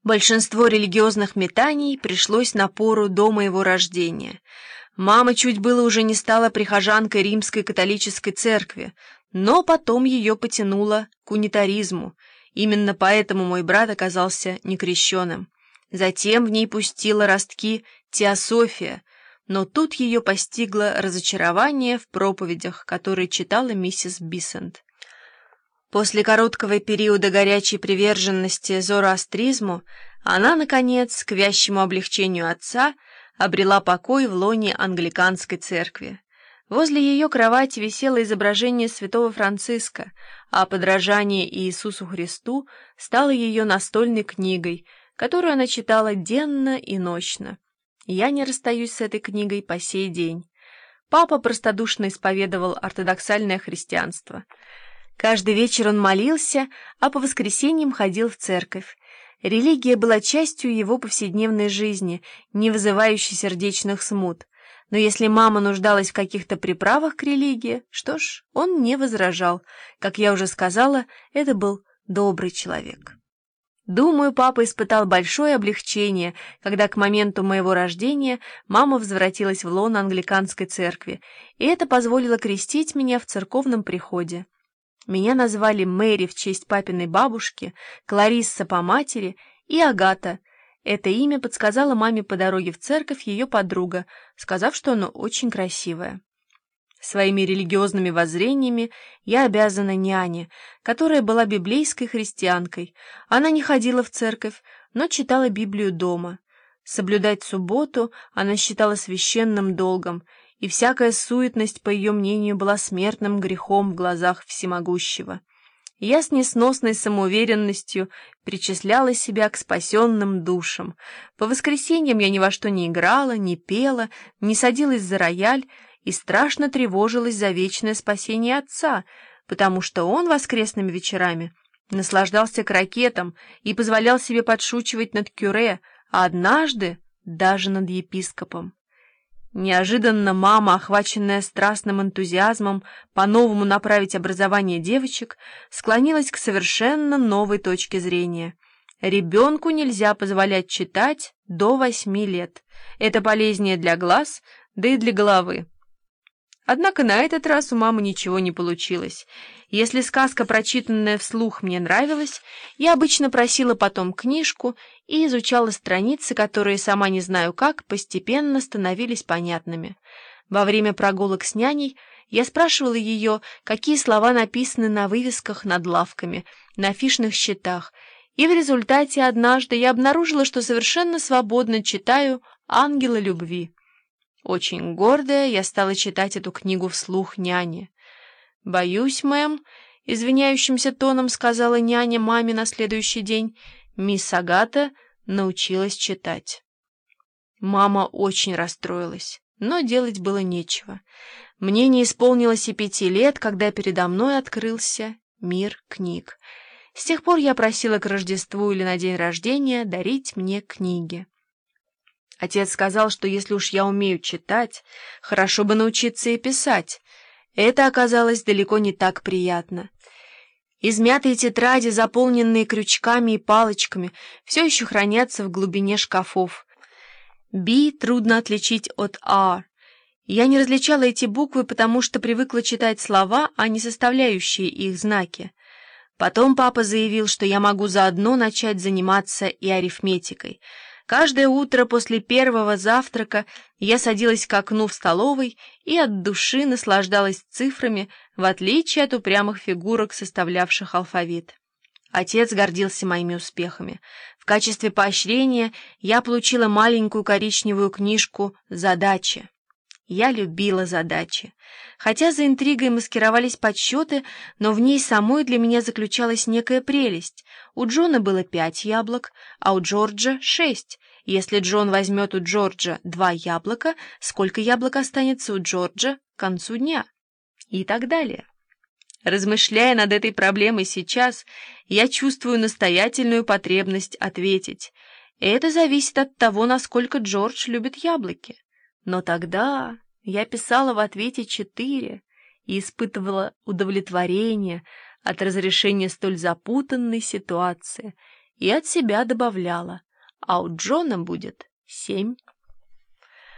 Большинство религиозных метаний пришлось на пору до моего рождения. Мама чуть было уже не стала прихожанкой Римской католической церкви, но потом ее потянуло к унитаризму. Именно поэтому мой брат оказался некрещеным. Затем в ней пустила ростки теософия, но тут ее постигло разочарование в проповедях, которые читала миссис Бисент. После короткого периода горячей приверженности зороастризму она, наконец, к вящему облегчению отца, обрела покой в лоне англиканской церкви. Возле ее кровати висело изображение святого Франциска, а подражание Иисусу Христу стало ее настольной книгой, которую она читала денно и ночно. Я не расстаюсь с этой книгой по сей день. Папа простодушно исповедовал ортодоксальное христианство. Каждый вечер он молился, а по воскресеньям ходил в церковь. Религия была частью его повседневной жизни, не вызывающей сердечных смут. Но если мама нуждалась в каких-то приправах к религии, что ж, он не возражал. Как я уже сказала, это был добрый человек. Думаю, папа испытал большое облегчение, когда к моменту моего рождения мама возвратилась в лоно англиканской церкви, и это позволило крестить меня в церковном приходе. Меня назвали Мэри в честь папиной бабушки, Кларисса по матери и Агата. Это имя подсказала маме по дороге в церковь ее подруга, сказав, что оно очень красивое. Своими религиозными воззрениями я обязана няне, которая была библейской христианкой. Она не ходила в церковь, но читала Библию дома. Соблюдать субботу она считала священным долгом, и всякая суетность, по ее мнению, была смертным грехом в глазах всемогущего. Я с несносной самоуверенностью причисляла себя к спасенным душам. По воскресеньям я ни во что не играла, не пела, не садилась за рояль и страшно тревожилась за вечное спасение отца, потому что он воскресными вечерами наслаждался крокетом и позволял себе подшучивать над кюре, а однажды даже над епископом. Неожиданно мама, охваченная страстным энтузиазмом по-новому направить образование девочек, склонилась к совершенно новой точке зрения. Ребенку нельзя позволять читать до 8 лет. Это полезнее для глаз, да и для головы. Однако на этот раз у мамы ничего не получилось. Если сказка, прочитанная вслух, мне нравилась, я обычно просила потом книжку и изучала страницы, которые, сама не знаю как, постепенно становились понятными. Во время прогулок с няней я спрашивала ее, какие слова написаны на вывесках над лавками, на афишных щитах, и в результате однажды я обнаружила, что совершенно свободно читаю «Ангела любви». Очень гордая, я стала читать эту книгу вслух няне. «Боюсь, мэм», — извиняющимся тоном сказала няня маме на следующий день, «мисс Агата научилась читать». Мама очень расстроилась, но делать было нечего. Мне не исполнилось и 5 лет, когда передо мной открылся мир книг. С тех пор я просила к Рождеству или на день рождения дарить мне книги. Отец сказал, что если уж я умею читать, хорошо бы научиться и писать. Это оказалось далеко не так приятно. Измятые тетради, заполненные крючками и палочками, все еще хранятся в глубине шкафов. «Би» трудно отличить от «ар». Я не различала эти буквы, потому что привыкла читать слова, а не составляющие их знаки. Потом папа заявил, что я могу заодно начать заниматься и арифметикой. Каждое утро после первого завтрака я садилась к окну в столовой и от души наслаждалась цифрами, в отличие от упрямых фигурок, составлявших алфавит. Отец гордился моими успехами. В качестве поощрения я получила маленькую коричневую книжку «Задачи». Я любила задачи. Хотя за интригой маскировались подсчеты, но в ней самой для меня заключалась некая прелесть. У Джона было 5 яблок, а у Джорджа 6. Если Джон возьмет у Джорджа 2 яблока, сколько яблок останется у Джорджа к концу дня? И так далее. Размышляя над этой проблемой сейчас, я чувствую настоятельную потребность ответить. Это зависит от того, насколько Джордж любит яблоки. Но тогда я писала в ответе 4 и испытывала удовлетворение от разрешения столь запутанной ситуации. и от себя добавляла, а у Джона будет 7.